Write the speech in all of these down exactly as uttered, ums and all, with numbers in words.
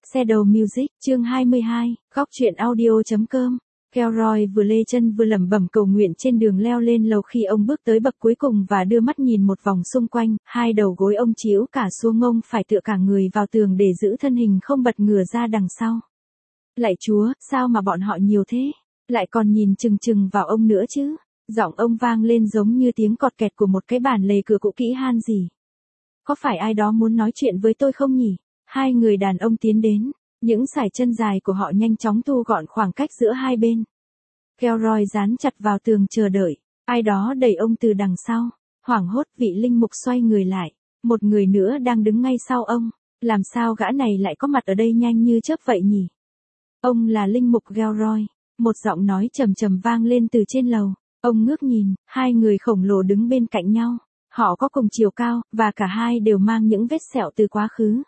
Shadow Music, chương hai mươi hai, góc truyện audio.com. Kelroy vừa lê chân vừa lẩm bẩm cầu nguyện trên đường leo lên lầu khi ông bước tới bậc cuối cùng và đưa mắt nhìn một vòng xung quanh, hai đầu gối ông chĩu cả xuống ngông phải tựa cả người vào tường để giữ thân hình không bật ngửa ra đằng sau. Lạy Chúa, sao mà bọn họ nhiều thế? Lại còn nhìn chừng chừng vào ông nữa chứ? Giọng ông vang lên giống như tiếng cọt kẹt của một cái bàn lề cửa cũ kỹ han gì. Có phải ai đó muốn nói chuyện với tôi không nhỉ? Hai người đàn ông tiến đến, những sải chân dài của họ nhanh chóng thu gọn khoảng cách giữa hai bên. Kelroy dán chặt vào tường chờ đợi, ai đó đẩy ông từ đằng sau. Hoảng hốt vị linh mục xoay người lại, một người nữa đang đứng ngay sau ông. Làm sao gã này lại có mặt ở đây nhanh như chớp vậy nhỉ? Ông là linh mục Kelroy, một giọng nói trầm trầm vang lên từ trên lầu. Ông ngước nhìn, hai người khổng lồ đứng bên cạnh nhau. Họ có cùng chiều cao, và cả hai đều mang những vết sẹo từ quá khứ.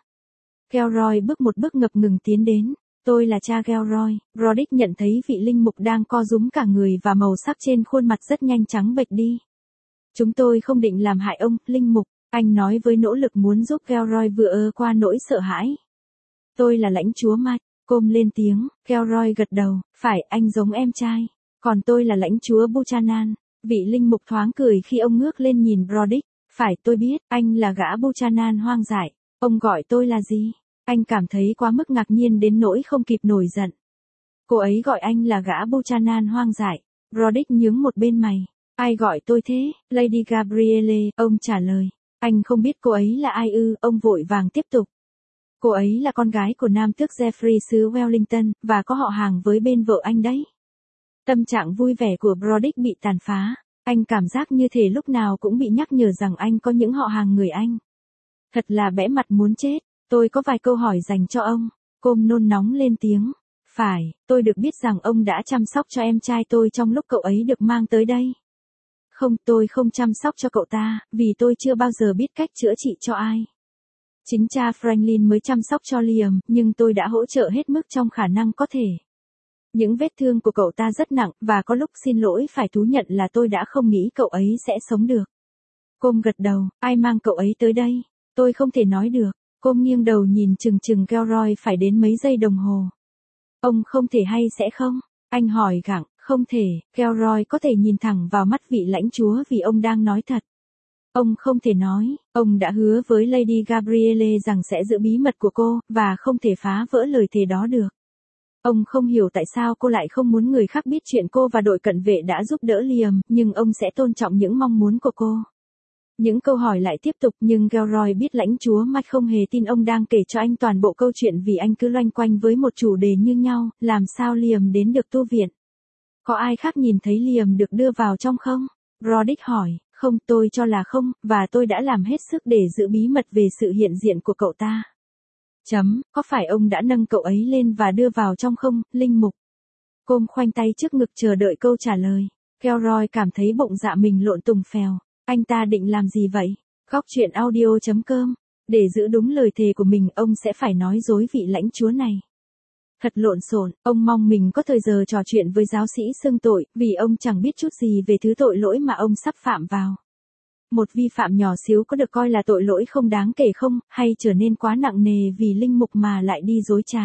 Kelroy bước một bước ngập ngừng tiến đến. Tôi là cha Kelroy. Brodick nhận thấy vị linh mục đang co rúm cả người và màu sắc trên khuôn mặt rất nhanh trắng bệch đi. Chúng tôi không định làm hại ông, linh mục, anh nói với nỗ lực muốn giúp Kelroy vừa ơ qua nỗi sợ hãi. Tôi là lãnh chúa Mike, Côm lên tiếng. Kelroy gật đầu, phải, anh giống em trai. Còn tôi là lãnh chúa Buchanan. Vị linh mục thoáng cười khi ông ngước lên nhìn Brodick. Phải, tôi biết, anh là gã Buchanan hoang dại. Ông gọi tôi là gì? Anh cảm thấy quá mức ngạc nhiên đến nỗi không kịp nổi giận. Cô ấy gọi anh là gã Buchanan hoang dại. Brodick nhướng một bên mày. Ai gọi tôi thế? Lady Gabrielle, ông trả lời. Anh không biết cô ấy là ai ư? Ông vội vàng tiếp tục. Cô ấy là con gái của nam tước Jeffrey xứ Wellington, và có họ hàng với bên vợ anh đấy. Tâm trạng vui vẻ của Brodick bị tàn phá. Anh cảm giác như thể lúc nào cũng bị nhắc nhở rằng anh có những họ hàng người Anh. Thật là bẽ mặt muốn chết. Tôi có vài câu hỏi dành cho ông. Côm nôn nóng lên tiếng. Phải, tôi được biết rằng ông đã chăm sóc cho em trai tôi trong lúc cậu ấy được mang tới đây. Không, tôi không chăm sóc cho cậu ta, vì tôi chưa bao giờ biết cách chữa trị cho ai. Chính cha Franklin mới chăm sóc cho Liam, nhưng tôi đã hỗ trợ hết mức trong khả năng có thể. Những vết thương của cậu ta rất nặng, và có lúc xin lỗi phải thú nhận là tôi đã không nghĩ cậu ấy sẽ sống được. Côm gật đầu, ai mang cậu ấy tới đây? Tôi không thể nói được. Côm nghiêng đầu nhìn chừng chừng Kelroy phải đến mấy giây đồng hồ. Ông không thể hay sẽ không? Anh hỏi gặng, không thể. Kelroy có thể nhìn thẳng vào mắt vị lãnh chúa vì ông đang nói thật. Ông không thể nói, ông đã hứa với Lady Gabrielle rằng sẽ giữ bí mật của cô, và không thể phá vỡ lời thề đó được. Ông không hiểu tại sao cô lại không muốn người khác biết chuyện cô và đội cận vệ đã giúp đỡ Liam, nhưng ông sẽ tôn trọng những mong muốn của cô. Những câu hỏi lại tiếp tục, nhưng Kelroy biết lãnh chúa Mike không hề tin ông đang kể cho anh toàn bộ câu chuyện vì anh cứ loanh quanh với một chủ đề như nhau, làm sao Liam đến được tu viện. Có ai khác nhìn thấy Liam được đưa vào trong không? Brodick hỏi. Không, tôi cho là không, và tôi đã làm hết sức để giữ bí mật về sự hiện diện của cậu ta. Chấm, có phải ông đã nâng cậu ấy lên và đưa vào trong không, linh mục? Côm khoanh tay trước ngực chờ đợi câu trả lời. Kelroy cảm thấy bụng dạ mình lộn tùng phèo. Anh ta định làm gì vậy? Góc truyện audio.com. Để giữ đúng lời thề của mình, ông sẽ phải nói dối vị lãnh chúa này. Thật lộn xộn, ông mong mình có thời giờ trò chuyện với giáo sĩ xưng tội, vì ông chẳng biết chút gì về thứ tội lỗi mà ông sắp phạm vào. Một vi phạm nhỏ xíu có được coi là tội lỗi không đáng kể không, hay trở nên quá nặng nề vì linh mục mà lại đi dối trá?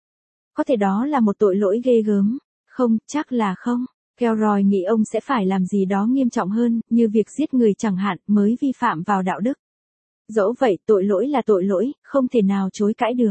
Có thể đó là một tội lỗi ghê gớm. Không, chắc là không. Kelroy nghĩ ông sẽ phải làm gì đó nghiêm trọng hơn, như việc giết người chẳng hạn, mới vi phạm vào đạo đức. Dẫu vậy, tội lỗi là tội lỗi, không thể nào chối cãi được.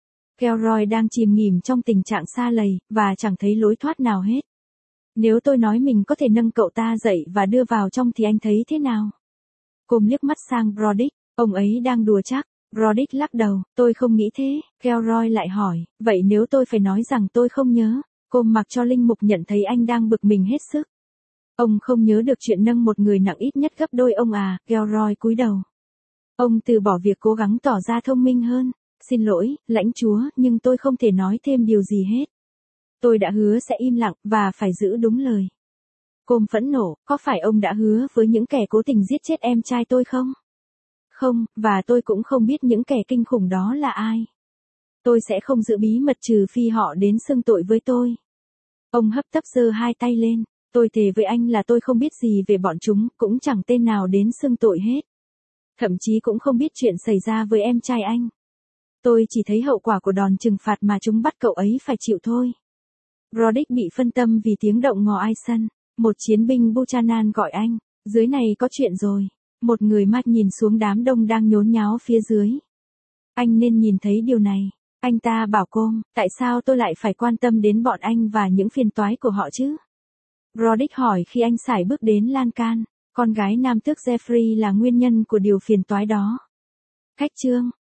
Kelroy đang chìm nghỉm trong tình trạng sa lầy, và chẳng thấy lối thoát nào hết. Nếu tôi nói mình có thể nâng cậu ta dậy và đưa vào trong thì anh thấy thế nào? Côm liếc mắt sang Brodick, ông ấy đang đùa chắc. Brodick lắc đầu, tôi không nghĩ thế. Kelroy lại hỏi, vậy nếu tôi phải nói rằng tôi không nhớ? Côm mặc cho linh mục nhận thấy anh đang bực mình hết sức. Ông không nhớ được chuyện nâng một người nặng ít nhất gấp đôi ông à? Kelroy cúi đầu. Ông từ bỏ việc cố gắng tỏ ra thông minh hơn. Xin lỗi, lãnh chúa, nhưng tôi không thể nói thêm điều gì hết. Tôi đã hứa sẽ im lặng, và phải giữ đúng lời. Côm phẫn nộ, có phải ông đã hứa với những kẻ cố tình giết chết em trai tôi không? Không, và tôi cũng không biết những kẻ kinh khủng đó là ai. Tôi sẽ không giữ bí mật trừ phi họ đến xưng tội với tôi. Ông hấp tấp giơ hai tay lên. Tôi thề với anh là tôi không biết gì về bọn chúng, cũng chẳng tên nào đến xưng tội hết. Thậm chí cũng không biết chuyện xảy ra với em trai anh. Tôi chỉ thấy hậu quả của đòn trừng phạt mà chúng bắt cậu ấy phải chịu thôi. Roddick bị phân tâm vì tiếng động ngò ai sân. Một chiến binh Buchanan gọi anh. Dưới này có chuyện rồi. Một người Mike nhìn xuống đám đông đang nhốn nháo phía dưới. Anh nên nhìn thấy điều này. Anh ta bảo cô, tại sao tôi lại phải quan tâm đến bọn anh và những phiền toái của họ chứ? Roddick hỏi khi anh sải bước đến lan can. Con gái nam tước Jeffrey là nguyên nhân của điều phiền toái đó. Khách trương,